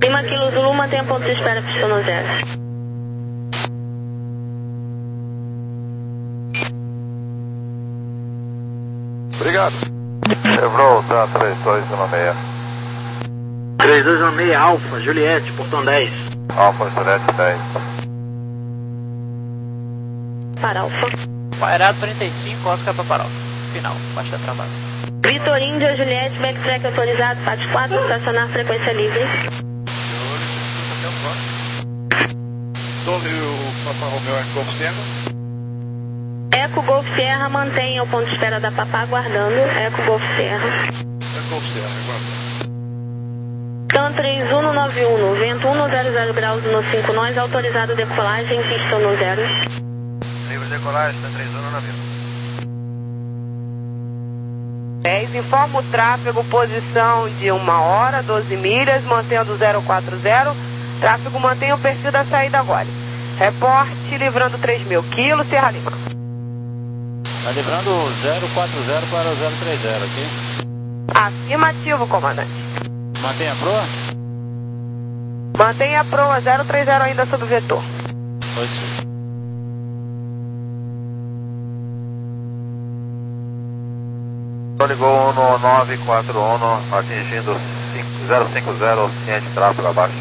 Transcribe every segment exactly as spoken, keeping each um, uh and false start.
Lima Kilo Zulu, mantenha ponto de espera, pistão no zero. Obrigado. Chevrolet, tá, três dois um seis. três dois um seis, Alfa, Juliette, portão dez. Alfa, Juliette dez. Para Alfa. Pairado trinta e cinco, Oscar para Alfa. Final, baixa trabalho. Vitor Índia, Juliette, backtrack autorizado, parte quatro, estacionar frequência livre. Tome o Papa Romeo Eco Golf Sierra. Eco Golf Sierra, mantenha o ponto de espera da Papá aguardando. Eco Golf Sierra. Eco Golf Sierra, aguarda. TAM três um nove um, vento um zero zero graus no cinco nós, autorizado decolagem, pistão no zero. Livre decolagem, TAM três um nove um. dez, informa o tráfego, posição de uma hora, doze milhas, mantendo zero quatro zero. Tráfego mantém o perfil da saída agora. Reporte livrando três mil. Kilo, Serra Lima. Tá livrando zero quatro zero para o zero três zero aqui. Afirmativo, comandante. Mantenha a proa? Mantenha a proa, zero três zero ainda sob o vetor. Pois sim. Ligou um nove quatro um, atingindo zero cinco zero, ciente de tráfego abaixo.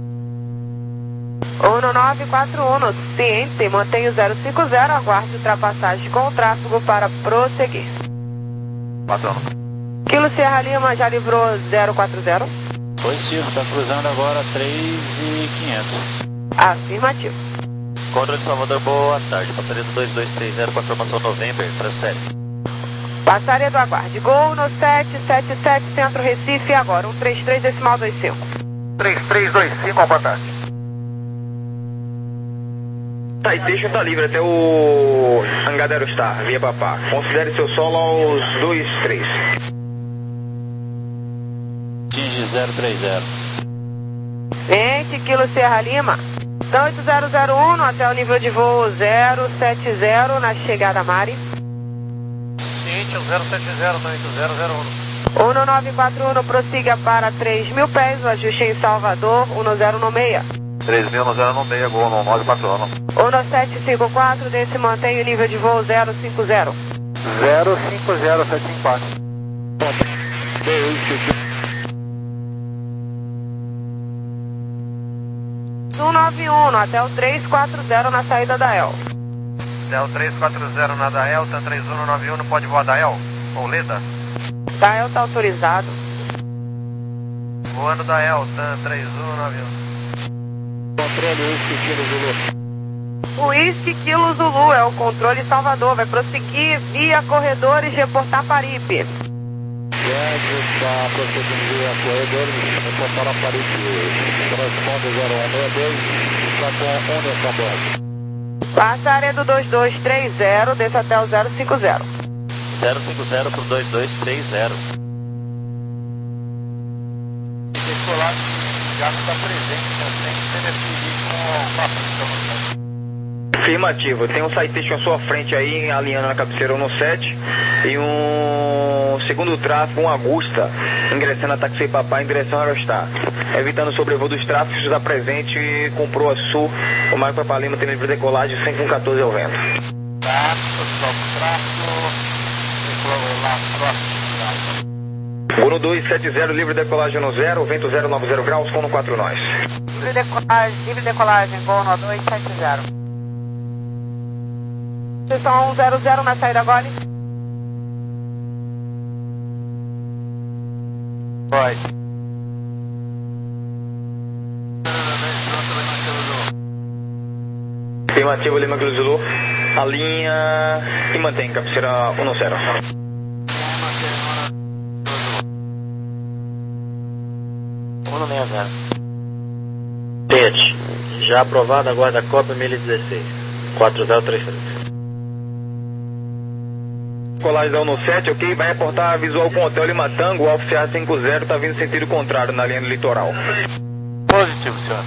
um nove quatro um, ciente, mantenha o zero cinco zero, aguarde ultrapassagem com o tráfego para prosseguir. Patrão. Kilo Serra Lima já livrou zero quatro zero. Positivo, está cruzando agora três mil e quinhentos. Afirmativo. Controle de Salvador, boa tarde. Passaria do dois dois três zero, confirmação November, transfere. Passaria do aguarde. Gol no sete sete sete, Centro Recife, agora um três três decimal dois cinco. três três dois cinco, boa tarde. Tá, e deixa tá livre até o Hangar Aerostar, via Papá. Considere seu solo aos dois três. Atinge zero três zero. Ciente, Kilo Serra Lima. Então oito zero zero um até o nível de voo zero sete zero na chegada Mari. Ciente, zero sete zero, oito zero zero um. um nove quatro um, prossiga para três mil pés, o ajuste em Salvador, um zero um seis. três mil no zero nove seis, gol no nove quatro um. um sete cinco quatro, desse mantém o nível de voo zero cinco zero. zero cinco zero sete cinco quatro. um nove um até o três quatro zero na saída da El. Del três quatro zero na Dael, TAM três um nove um, não pode voar Dael? Ou Leda? Da El tá autorizado. Voando Dael, TAM três um nove um. Controle Whisky Kilo Zulu. Whisky Kilo Zulu é o controle Salvador, vai prosseguir via corredores, reportar Paripe. Está prosseguindo via corredores, reportar a Paripe. Corresponde zero um seis dois, está com Union Cambridge. Passaria do dois dois três zero, desce até o zero cinco zero. zero cinco zero para o dois dois três zero. Decolar já está presente também, beneficie com o papo. Afirmativo, tem um citation à sua frente aí, alinhando na cabeceira um sete. E um segundo tráfego, um Augusta, ingressando a Taxi Papá em direção ao Aerostar. Evitando o sobrevoo dos tráfegos, está presente com Proa Sul. O Marco Papa Lima tem livre decolagem, cem com quatorze ao vento. Tá, pessoal, o tráfego, lá próximo. Uno dois sete zero, livre decolagem no zero, vento zero nove zero graus, com no quatro nós. Livre decolagem, livre decolagem, gol no dois sete zero. Posição um zero zero na saída agora. Vai. Afirmativo, Lima Kilo Zulu. Alinha e mantém cabeceira um zero. um seis zero. Pet, já aprovado, aguarda Copa mil e dezesseis. quatro zero três três. Colagem da um sete, ok? Vai reportar visual com Hotel Lima Tango, Alfa Sierra cinco zero, está vindo sentido contrário na linha do litoral. Positivo, senhor.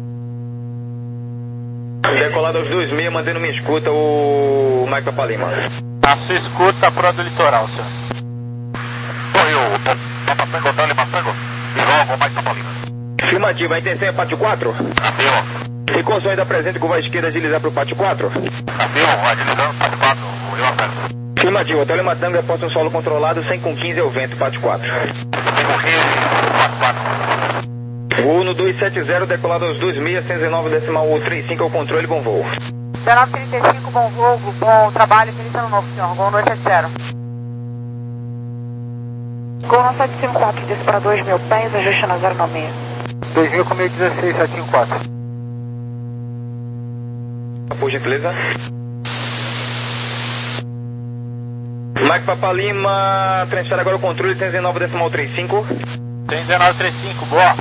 Decolado aos dois meia, mantendo minha escuta o Mike Papa Lima. A sua escuta a proa do litoral, senhor. Oi, o Papa Tango, Hotel Lima Tango. E logo o Mike Papa Lima. Afirmativo, a intenção é pátio quatro? Afirma. E com som ainda presente com voz esquerda agilizar para o pátio quatro? Afirma, vai deslizando, pátio quatro, eu aperto. Afirmativo, Hotel Lima Tango, reposta um solo controlado, cem com quinze é o vento, pátio quatro. cem com quinze, pátio quatro. Voo no dois sete zero, decolado aos dois mil seiscentos e nove decimal trinta e cinco, ao controle, bom voo. dezenove trinta e cinco, bom voo, bom trabalho, feliz ano novo, senhor. Gol dois sete zero. Gol nove sete cinco quatro, desce para dois mil pés, ajuste na zero nove seis. dois mil comigo dezesseis sete cinco quatro. Por gentileza. Mike Papa Lima, transfere agora o controle, cento e dezenove decimal trinta e cinco. cento e dezenove trinta e cinco, boa.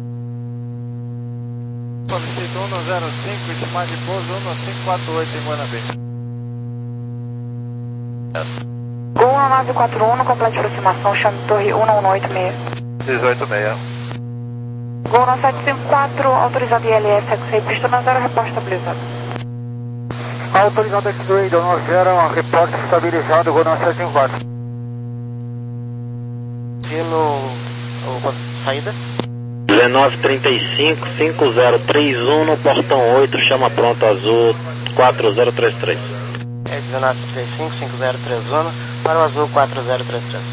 Solicito um zero cinco, estimado de pouso um cinco quatro oito em Guanabê. Gol um nove quatro um, complete aproximação, chame torre um um oito seis. dezoito seis. Gol nove sete cinco quatro, autorizado I L S, X-Ray, pista na zero, reposta estabilizado. Autorizado X-Ray, nove zero, reporte estabilizado, Gol nove sete cinco quatro. Pelo... saída? dezenove trinta e cinco, cinco zero três um no portão oito, chama pronto azul quatro zero três três. É dezenove trinta e cinco, cinco zero três um, para o azul quatro zero três três.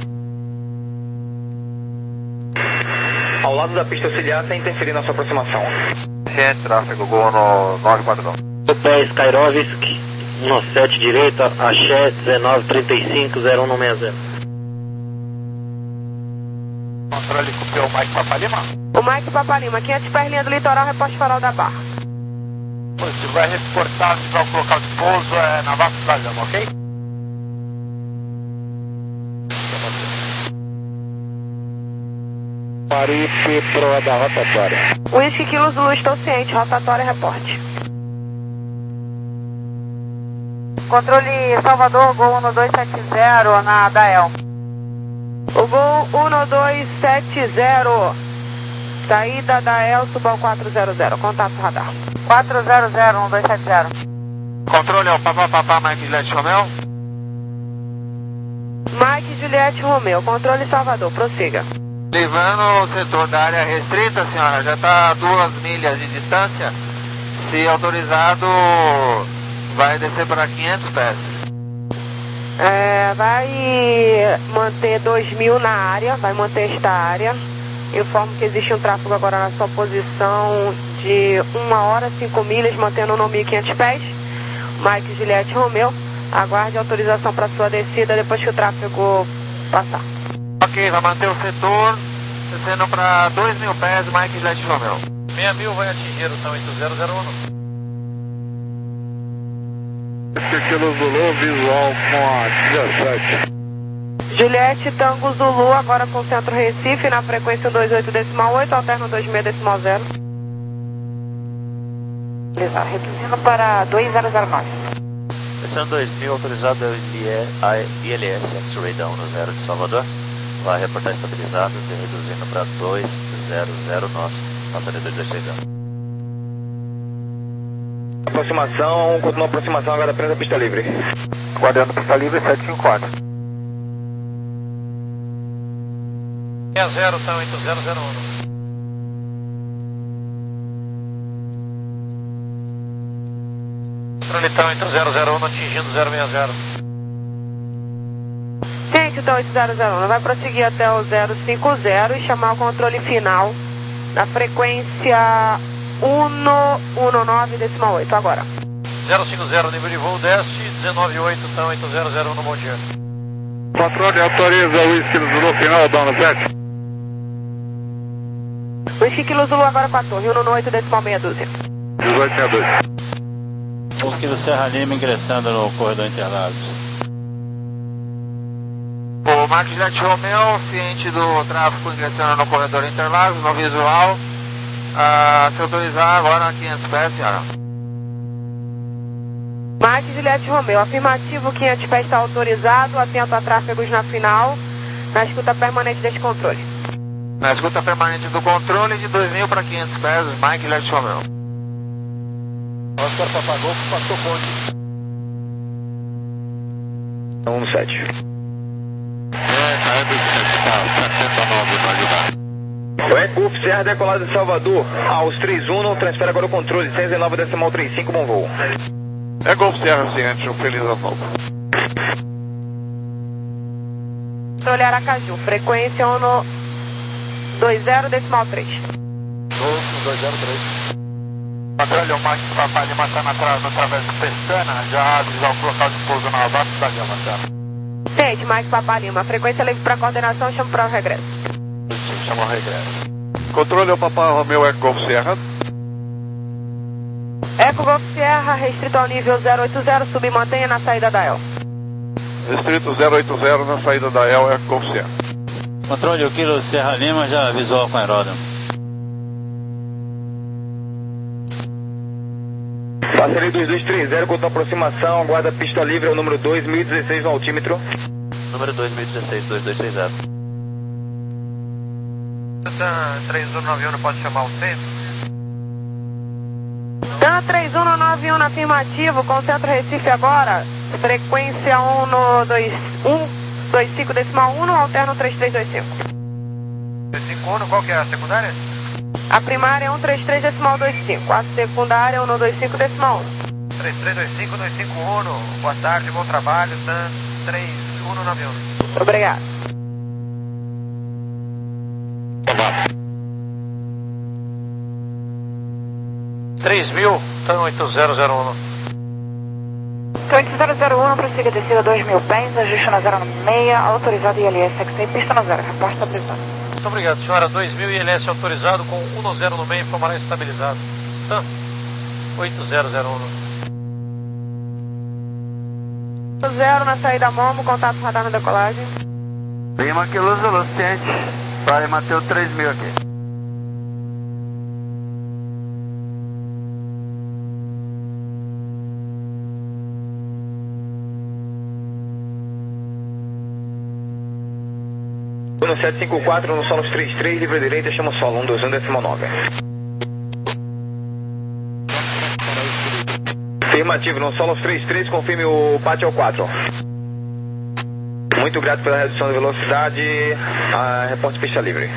Ao lado da pista auxiliar, sem interferir na sua aproximação. Ciente, tráfego, Gol no nove quatro nove. Pé Skyrovsk, um sete direita, Axé dezenove trinta e cinco, zero um seis zero. Controle cupê, o Mike Papa Lima. O Mike Papa Lima, quinhentos pés, linha do litoral, reposte farol da Barra. Se vai reportar para o local de pouso é na Vasco da Gama, ok? Parife, proa da rotatória. Whisky Kilo Zulu, estou ciente, rotatória, reporte. Controle Salvador, Gol um dois sete zero na Dael. O Gol um dois sete zero, saída Dael, Subal quatro zero zero, contato radar. quatro zero zero, um dois sete zero. Controle é o Papa Papa Mike Juliette Romeo. Mike Juliette Romeo, controle Salvador, prossiga. Livrando o setor da área restrita, senhora, já está a duas milhas de distância. Se autorizado, vai descer para quinhentos pés. É, vai manter dois mil na área, vai manter esta área. Informo que existe um tráfego agora na sua posição de uma hora, cinco milhas, mantendo no mil e quinhentos pés. Mike Juliette Romeo, aguarde autorização para sua descida depois que o tráfego passar. Ok, vai manter o setor, descendo para dois mil pés, Mike Juliette Romeo. seis mil vai atingir o oito zero zero um. Kilo Zulu, visual com a dezessete. Juliette Tango Zulu, agora com centro Recife, na frequência dois oito decimal oito, alterno dois seis decimal zero. Reduzindo para dois zero zero nove. Descendo dois mil, autorizado a I L S X-Ray da um zero de Salvador. Vai reportar estabilizado, reduzindo para dois zero zero nove, passando de dois dois seis zero. Aproximação, continua a aproximação, agora presa a pista livre. Guardando pista livre, sete cinco quatro. seis zero, então oito zero zero um. Controle então oito zero zero um, atingindo zero seis zero. Gente, então oito zero zero um, vai prosseguir até o zero cinco zero e chamar o controle final na frequência um um nove decimal oito, agora. zero cinco zero, nível de voo desce, dezenove oito, então oito zero zero um no bom dia. Controle autoriza o Whisky Zulu final, dono sete. Whisky Kilo Zulu agora com a torre, um oito decimal meia dúzia. dezoito sessenta e dois. Whisky do Serra Lima ingressando no corredor Interlagos. O Mark Juliette Romeo, ciente do tráfego ingressando no corredor Interlagos, no visual. Uh, se autorizar agora quinhentos pés, senhora. Mike Juliette Romeo, afirmativo, quinhentos pés está autorizado, atento a tráfegos na final, na escuta permanente deste controle. Na escuta permanente do controle de dois mil para quinhentos pés, Mike Juliette Romeo. Oscar Papagolfo, passou ponte. um sete. É, saindo de setenta e nove para ajudar. O Ecuf Serra decolado de Salvador aos três um, transfere agora o controle cento e nove decimal trinta e cinco, bom voo. É Golf Serra ciente, um feliz ano novo. Controle Aracaju, frequência um no dois zero decimal três. Golf dois zero três. Controle, o Max Papai Lima está na tra no travesso Pestana, já avisar o local de pouso na base da Gama, tá? Ciente, Max Papai Lima, frequência livre para coordenação, chama para o regresso. Chama o regresso. Controle ao Papai Romeu Eco Golf Serra. Eco Golf Sierra, restrito ao nível zero oito zero, sub e mantenha na saída da E L. Distrito zero oito zero na saída da E L, Eco Golf Serra. Controle, o Kilo Serra Lima já visual com aeródromo. Parceria dos dois três zero, contra aproximação, aguarda pista livre, é o número dois mil e dezesseis no altímetro. Número dois mil e dezesseis, dois dois seis zero. três um nove um não pode chamar o centro? Dan três um nove um no afirmativo, concentra Recife agora, frequência um no dois um dois cinco decimal um, alterno três três dois cinco. dois cinco um, qual que é a secundária? A primária é um três três decimal dois cinco, a secundária é um no dois cinco decimal um. três três dois cinco, dois cinco um, boa tarde, bom trabalho, Dan três um nove um. Obrigado. três mil, TAM oito zero zero um. oito zero zero um, prossiga descida dois mil pés, ajuste na zero seis, autorizado I L S X I, pista no zero, reporte estabilizado. Muito obrigado, senhora. dois mil I L S autorizado com um no zero no meio, informará estabilizado. TAM oito zero zero um. Zero na saída Momo, contato radar na decolagem. Lima que luz Luciente, para Mateu três mil aqui. No sete cinco quatro, no Solos três três, livre direita, chama solo, um dois um decimal nove. Afirmativo, no Solos três três, confirme o pátio ao quatro. Muito grato pela redução de velocidade, a reporte pista livre.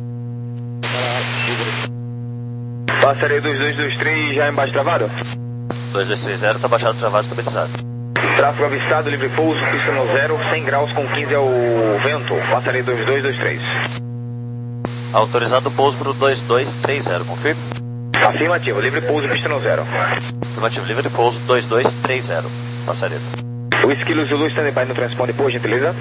Passaria dos dois dois três já embaixo travado? dois dois seis zero, está baixado, travado, estabilizado. Tráfego avistado, livre pouso, pista no zero, cem graus com quinze ao vento. Passaria dos dois dois três. Autorizado o pouso para o dois dois três zero, confirme? Afirmativo, livre pouso, pista no zero. Afirmativo, livre pouso dois dois três zero, passaria. O Esquilo Zulu stand-by no transponder, por gentileza.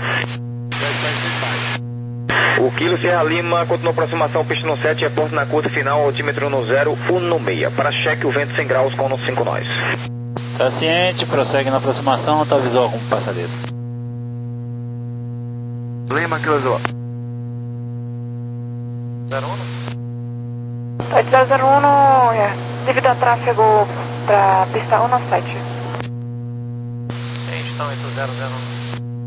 O Kilo Serra Lima, continua aproximação, pista no sete, reporte na curta final, altímetro no zero, um no meia. Para cheque, o vento cem graus com no cinco nós. Tá ciente, prossegue na aproximação, tá visual com passadeiro. Lima, Kilo Zulu. zero um? oito zero zero um, é, devido a tráfego para pista um no sete. Gente, então oito zero zero um.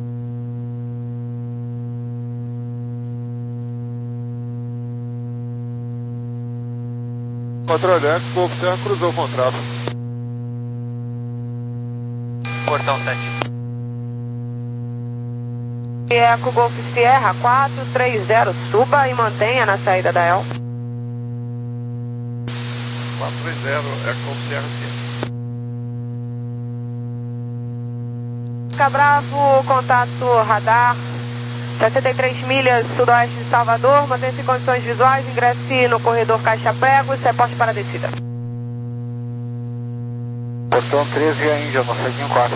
Controle, Eco Golf Serra cruzou o contrato. Portão sete. Eco Golf Sierra quatro três zero, suba e mantenha na saída da E L. quatro três zero, Eco Golf Serra ciente. Cabravo, contato radar, sessenta e três milhas sudoeste de Salvador, mantenha-se em condições visuais, ingresse no corredor Caixa Prego e reporte para a descida. Portão treze, a Índia, no sete quatro.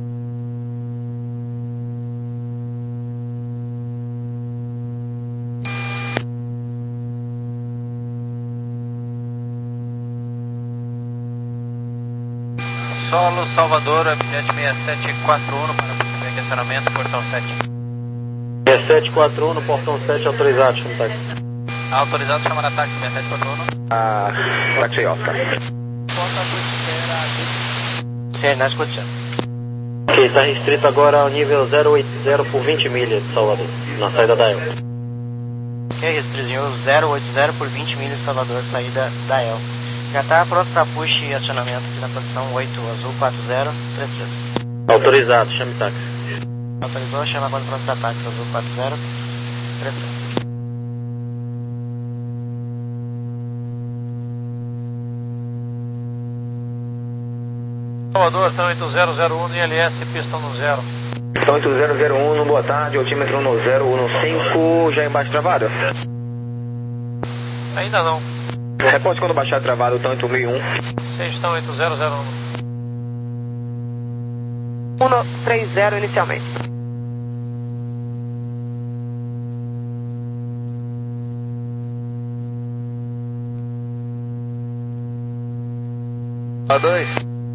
Solo Salvador, sete seis sete quatro um para o questionamento, portão sete. seis sete quatro um no portão sete, autorizado, chama táxi. Autorizado chamar a táxi seis sete quatro um. Ah, táxi Oscar. Sim, na escuta. Ok, está restrito agora ao nível zero oito zero por vinte milhas de Salvador, na saída da E L. Ok, restritinho zero oito zero por vinte milhas de Salvador, saída da E L. Já está pronto para push e acionamento aqui na posição oito, azul quatro zero três três. Autorizado, chame táxi. Autorizou, chama agora pronto para táxi, azul quatro zero três três. Salvador, então oito zero zero um I L S, pista no zero. Então oito zero zero um, boa tarde, altímetro no zero um cinco, já embaixo travado? Ainda não. Reporte quando baixar travado, então oito mil e um. Vocês estão oito zero zero um. um três zero inicialmente. A dois.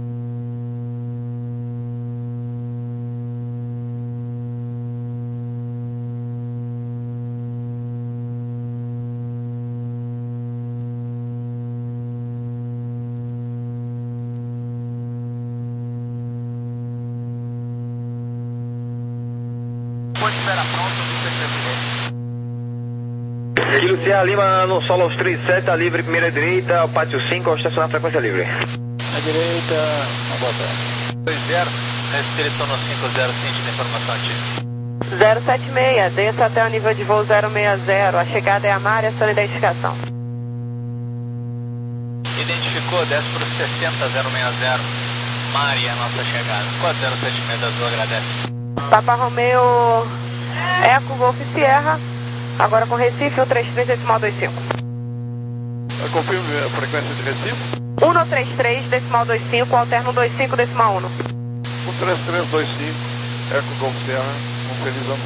Kilo Sierra Lima no solo aos trinta e sete, tá livre, primeira direita, ao pátio cinco, ao estacionar frequência livre. À direita, uma boa tarde. dois zero, restrição no cinco zero, ciente da informação ativa. zero sete seis, desça até o nível de voo zero seis zero, a chegada é a Mária, sua identificação. Identificou, desce para o sessenta zero seis zero, Mária, nossa chegada. quatro zero sete seis Azul, agradece. Papa Romeo, Eco Golf Sierra, agora com Recife, um três três decimal vinte e cinco. Confirme a frequência de Recife. um três três decimal vinte e cinco, alterno vinte e cinco decimal um. um três três dois cinco, Eco Golf Sierra, um feliz ano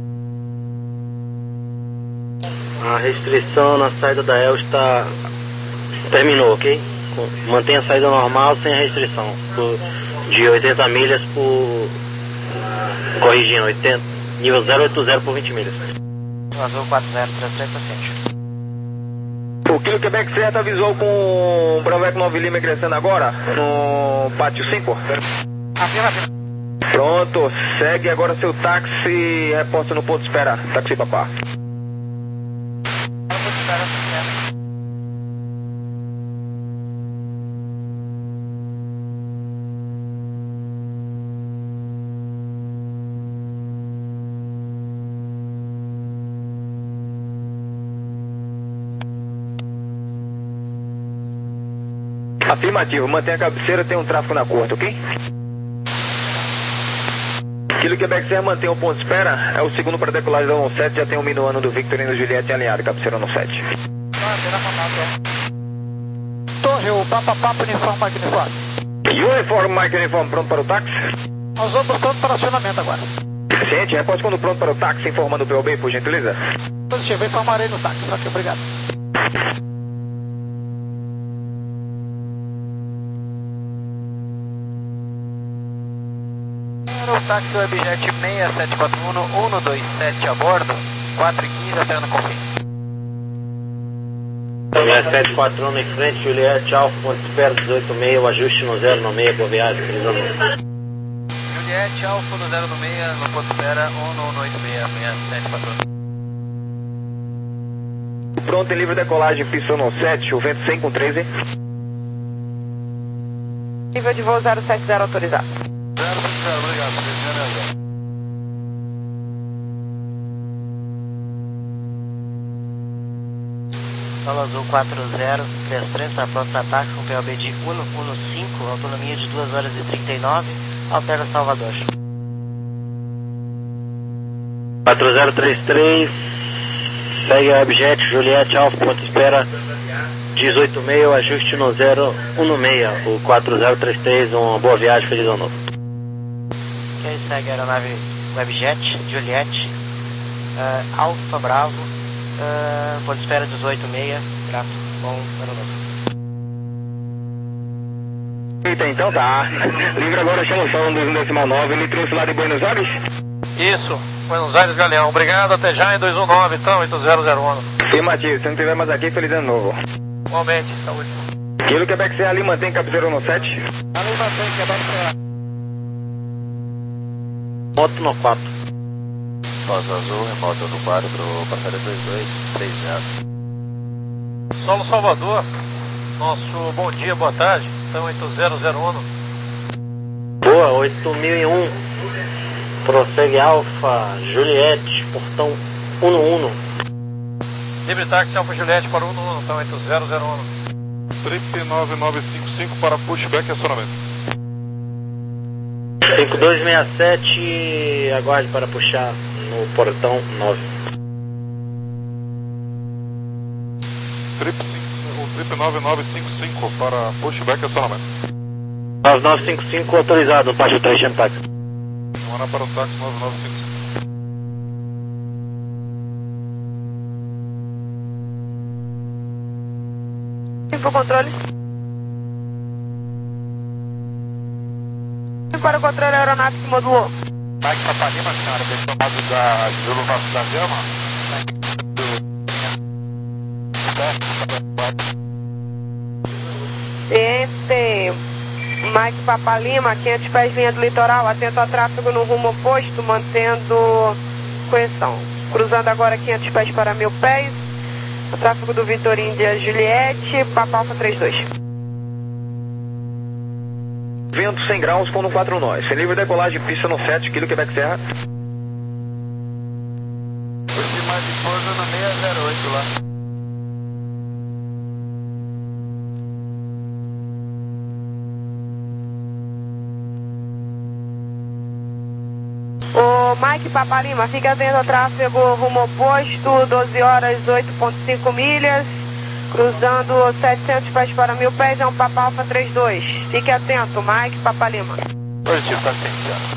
novo. A restrição na saída da E L está... terminou, ok? Mantenha a saída normal sem a restrição. Por... de oitenta milhas por... corrigindo, oitenta... nível zero oito zero por vinte milhas. Azul quatro zero três três, paciente. O Kilo Quebec certo avisou com o Bravo nove Lima ingressando agora no pátio cinco. Afirma, afirma. Pronto, segue agora seu táxi, reporta no ponto de espera, táxi papá. Afirmativo, mantenha a cabeceira, tem um tráfego na curta, ok? Kilo Quebec Serra mantém o ponto de espera, é o segundo para decolagem da um sete, já tem um minuano do Victor e do Juliette alinhado, cabeceira no sete. Torre, o Papa Papa Uniforme Mike Uniforme. Uniforme Mike Uniforme, pronto para o táxi? Nós vamos pronto para acionamento agora. Ciente, reporte quando pronto para o táxi, informando o P O B, por gentileza. Positivo, informarei no táxi, ok, obrigado. O táxi Webjet seis sete quatro um, um dois sete a bordo, quatro e quinze, alterno confim. seis sete quatro um em frente, Juliette, Alfa, ponto de espera dezoito seis, o ajuste no zero no seis, boa viagem, feliz ano novo. Juliette, Alfa no zero no seis, no ponto de espera um oito seis, seis sete quatro um. Pronto, em livre decolagem, pista no sete, o vento cem com treze. Nível de voo zero sete zero autorizado. zero sete zero, obrigado, feliz ano. Solo Azul quatro zero três três, está pronto para ataque com P O B de um um cinco, autonomia de duas horas e trinta e nove, alterna Salvador. quatro zero três três, segue a Objet, Juliette, Alfa, ponto de espera dezoito seis, o ajuste no zero um seis, o quatro zero três três, uma boa viagem, feliz ano novo. Ok, segue a aeronave Webjet, Juliette, uh, Alfa Bravo, uh, ponto de espera dezoito seis, grato, bom ano novo. Eita, então tá. Livre agora, chama o som do decimal nove, ele trouxe lá de Buenos Aires? Isso, Buenos Aires Galeão, obrigado, até já em dois um nove, então, oito zero zero um. Afirmativo, se não tiver mais aqui, feliz ano novo. Igualmente, saúde. Kilo Quebec Serra ali, mantém cabeceira no sete. Ali mantém, Quebec Serra. Moto no quatro. Rosa Azul, remoto no quadro, passaria dois dois três zero. Solo Salvador, nosso bom dia, boa tarde, então oito zero zero um. Boa, oito mil e um. Prossegue Alfa, Juliette, portão um um. Livre táxi Alfa Juliette para um um, então oito zero zero um. trinta e nove nove cinco cinco para pushback e acionamento. cinco dois seis sete, aguarde para puxar no portão nove. Trip, o Trip nove nove cinco cinco para pushback e acionamento. nove nove cinco cinco autorizado, no Pacho três, chame táxi. Vamos para o táxi nove nove cinco cinco. Para o controle. Para o controle aeronave que modulou. Mike Papanima, senhora, bem tomado da Zulu Nosso da Gama. Ciente, Mike Papalima, quinhentos pés linha do litoral, atento a tráfego no rumo oposto, mantendo correção. Cruzando agora quinhentos pés para mil pés. O tráfego do Vitor Índia Juliette, Papa Alfa trinta e dois. Vento cem graus com no quatro nós. Sem livre decolagem, pista no sete, Kilo Quebec Serra. Hoje mais de força no seis zero oito lá. O Mike Papalima, fica atento ao tráfego rumo oposto, doze horas, oito vírgula cinco milhas, cruzando setecentos pés para mil pés, é um Papa Alfa trinta e dois. Fique atento, Mike Papalima. Positivo, tá atento.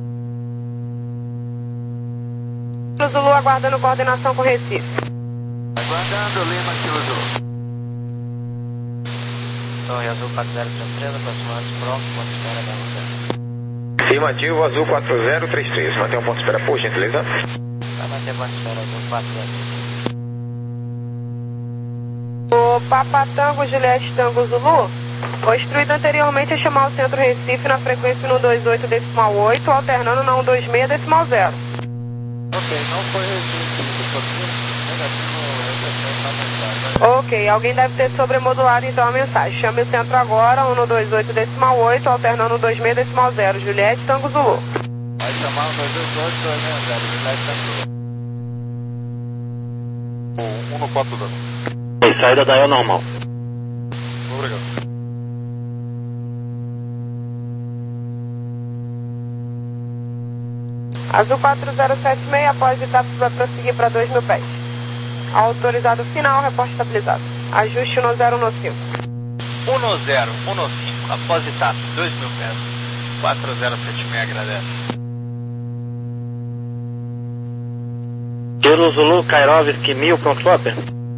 Zulu aguardando coordenação com Recife. Aguardando Lima, Kilo Zulu. Torre Azul quatro zero três três, aproximados próximo, ponto de espera da onda. Afirmativo, Azul quatro zero três três. Mantenha um ponto de espera, por gentileza. Vai manter ponto de espera, Azul quatro zero três três. O Papa Tango Juliette Tango Zulu foi instruído anteriormente a chamar o centro Recife na frequência no dois oito decimal oito, alternando na um dois seis decimal zero. Ok, não foi Recife, negativo, Ok, alguém deve ter sobremodulado então a mensagem. Chame o centro agora, um no dois oito decimal oito, alternando no dois seis decimal zero, Juliette Tango Zulu. Vai chamar o dois dois oito, dois seis zero, Juliette Tango Zulu. um no quatro zero. Saída da E O normal. Obrigado. Azul quatro zero sete seis, após etapa vai prosseguir para dois mil pés. Autorizado final, reporte estabilizado. Ajuste no zero no cinco. um no zero, um no cinco, após etapa, dois mil pés. quatro zero sete seis, agradece. Kilo Zulu, Kairovski mil, pronto, Flopper.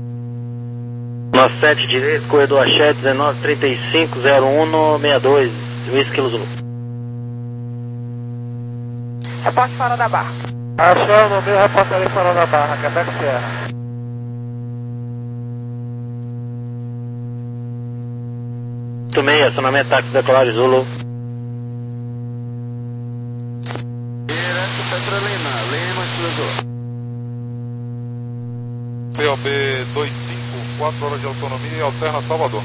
sete direito, corredor Axé, dezenove trinta e cinco, zero um no sessenta e dois, Whisky Kilo Zulu. Reporte fora da barra. Axé, no meu reportarei fora da barra, Quebec Serra. oito seis, acionamento táxi decolagem Zulu. Direto Petrolina, Lima, Kilo Zulu. P O B dois cinco, quatro horas de autonomia e alterna Salvador.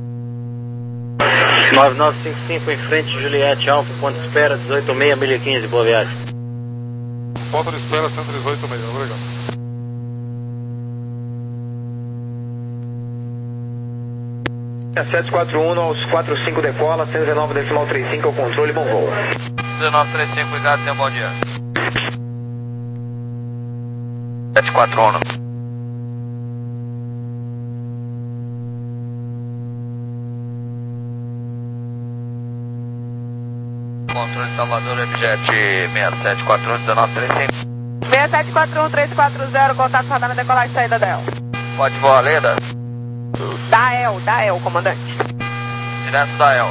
nove nove cinco cinco em frente, Juliette Alfa, ponto de espera, dezoito seis, mil e quinze, boa viagem. Ponto de espera cento e dezoito seis, obrigado. sete quatro um aos quatro cinco decola, cento e dezenove decimal trinta e cinco, ao controle, bom voo. dezenove trinta e cinco, obrigado, tenha um bom dia. sete quatro um. Controle Salvador, Objet seis sete quatro um, dezenove trinta e cinco. seis sete quatro um, três quatro zero, contato radar na decolagem, saída da E L. Pode voar, Leda? Da E L, da E L, comandante. Direto da E L.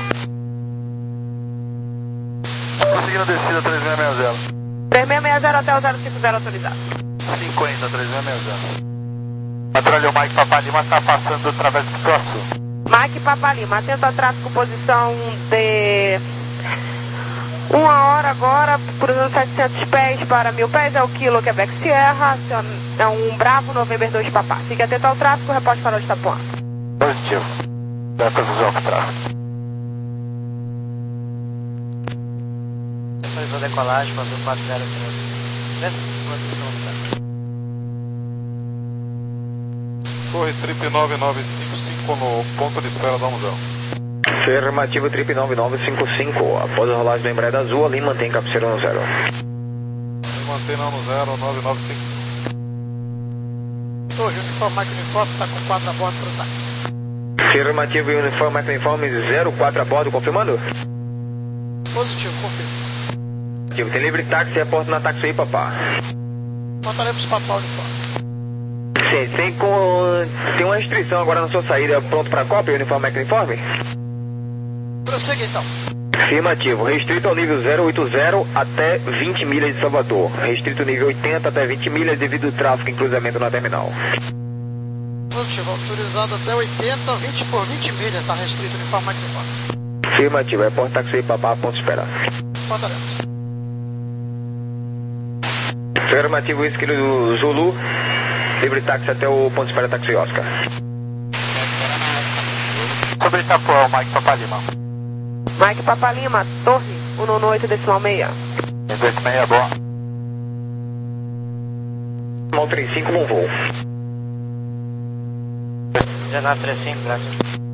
Prosseguindo a descida três seis seis zero. três seis seis zero até o zero cinco zero autorizado. cinquenta, três seis seis zero. Patrulha, o Mike Papalima está passando através do Sul. Mike Papalima, atento a tráfego, posição de uma hora agora, cruzando setecentos pés para mil pés, é o Kilo Quebec Sierra, é um Bravo November dois Papá. Fique atento ao tráfego, reporte para o Itapuã. Positivo. Dessa visão para tráfego. Autorizou decolagem, Azul quatro zero três. Torre Trip nove nove cinco cinco no ponto de espera da Museu. Afirmativo, trip nove nove cinco cinco. Após a rolagem da Embraer azul, ali mantém cabeceira no zero. Mantém não no zero, nove nove cinco. Hoje, uniforme Mike Uniforme está com quatro a bordo para o táxi. Afirmativo, uniforme Mike Uniforme zero quatro a bordo, confirmando? Positivo, confirmo. Tem livre táxi, reporta na táxi aí, papá. Voltaremos para o uniforme. Sim, tem, com... tem uma restrição agora na sua saída. Pronto para cópia, uniforme Mike Uniforme? Prossiga então. Afirmativo, restrito ao nível zero oito zero até vinte milhas de Salvador. Restrito nível oitenta até vinte milhas devido ao tráfego em cruzamento na terminal. Positivo, autorizado até oitenta, vinte por vinte milhas, está restrito o uniforme Mike Uniforme. Afirmativo, reporte táxi aí, papá, ponto esperar. Voltaremos. Afirmativo, esquilo do Zulu, livre táxi até o ponto espera táxi Oscar. Sobre Itapuã, Mike Papalima. Mike Papalima, torre um nove oito decimal seis. Decimal seis, boa. Mal trinta e cinco, bom voo. dezenove trinta e cinco, graças.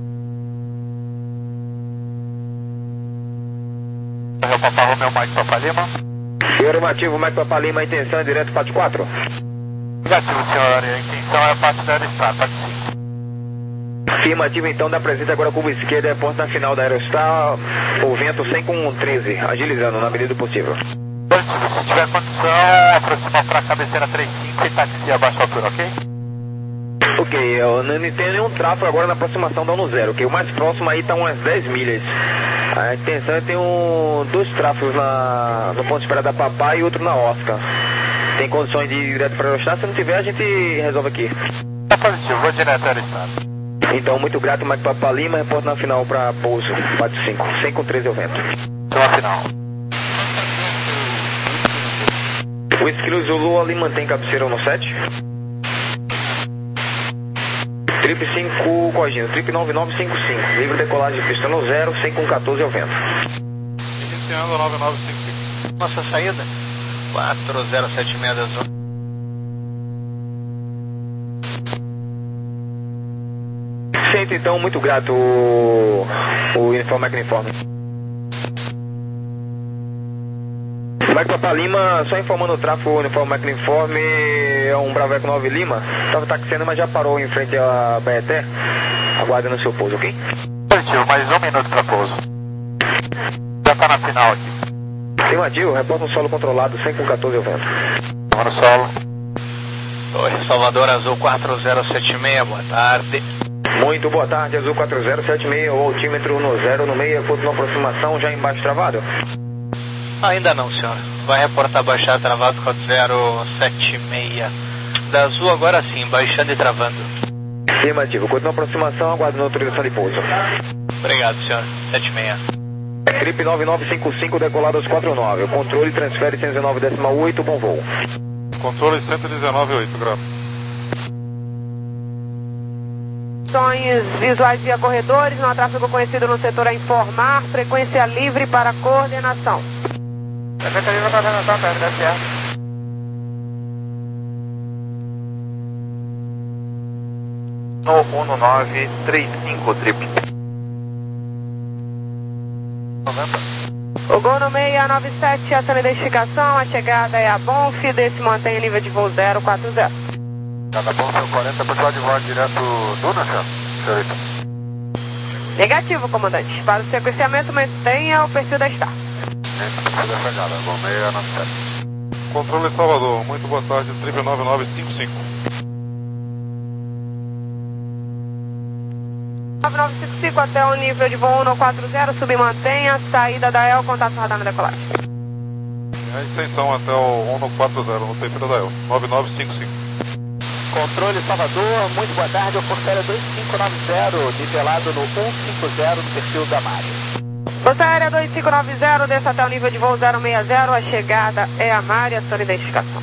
É o Papa Romeu, Mike Papalima. Afirmativo, Mike Papalima, a intenção é direto parte quatro. Negativo, senhor. A intenção é a parte da Aerostar, parte cinco. Afirmativo, então, da presente agora curva esquerda, é porta na final da Aerostar, o vento cem com treze, agilizando na medida do possível. Positivo, se tiver condição, aproxima para a cabeceira trinta e cinco e táxi abaixo da altura, ok? Ok, eu não tenho nenhum tráfego agora na aproximação da um zero, ok? O mais próximo aí está umas dez milhas. A intenção é ter um, dois tráfegos na, no ponto de espera da Papai e outro na Oscar. Tem condições de ir direto para a Aerostar? Se não tiver, a gente resolve aqui. Tá positivo, vou direto à Aerostar. Então, muito grato, Mike Papalima, reporte na final para pouso, parte cinco, cem com treze ao vento. Então, a final. O esquilo Zulu ali mantém cabeceira no sete. Trip cinco, corrigindo, trip nove nove cinco cinco, livre decolagem de pista no zero, cem com quatorze ao vento. Iniciando nove nove cinco cinco. Nossa saída? quatro zero sete seis da zona. Sinto, então, muito grato o, o uniforme Mike Uniforme. Mike Papalima, só informando o tráfego, o uniforme Mike Uniforme é um Braveco nove Lima. Estava taxiando, mas já parou em frente à Baeté. Aguardando o seu pouso, ok? Positivo, mais um minuto para pouso. Já está na final aqui. Afirmativo, reporta um solo controlado, cem com quatorze ao vento. Vamos no solo. Oi, Salvador Azul quatro zero sete seis, boa tarde. Muito boa tarde, Azul quatro zero sete seis, o altímetro no zero no meio, ponto na aproximação, já embaixo travado? Ainda não, senhor. Vai reportar baixar travado quatro zero sete seis. Da Azul agora sim, baixando e travando. Afirmativo, continua a aproximação, aguardando autorização de pouso. Obrigado, senhor. sete seis. Trip nove nove cinco cinco, decolado aos quatro nove. O controle transfere cento e dezenove decimal oito, bom voo. Controle cento e dezenove oito, grau. Condições visuais via corredores, não há tráfego conhecido no setor a informar, frequência livre para coordenação. Frequência livre para coordenação, tá, deve ser. No um nove três cinco, trip. O Gol no seis nove sete, essa é a identificação, a chegada é a Bonf, desse mantém o nível de voo zero quatro zero. Cada Bonf quarenta, pessoal de voo direto Duna, senhor? senhorita. Negativo, comandante. Para o sequenciamento, mantenha o perfil da Star. Perfil da chegada, Gol seis nove sete. Controle Salvador, muito boa tarde, trip nove nove cinco cinco. nove nove cinco cinco até o nível de voo um quatro zero, submantenha, saída da E L, contato radar na decolagem. A extensão até o um quatro zero, no tempo da E L, nove nove cinco cinco. Controle Salvador, muito boa tarde, o Força dois cinco nove zero, nivelado no um cinco zero no perfil da Mária. Força Aérea dois cinco nove zero, desça até o nível de voo zero seis zero, a chegada é a Mária, sua identificação.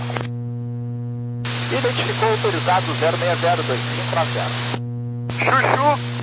Identificou autorizado zero seis zero dois cinco nove zero. Chuchu.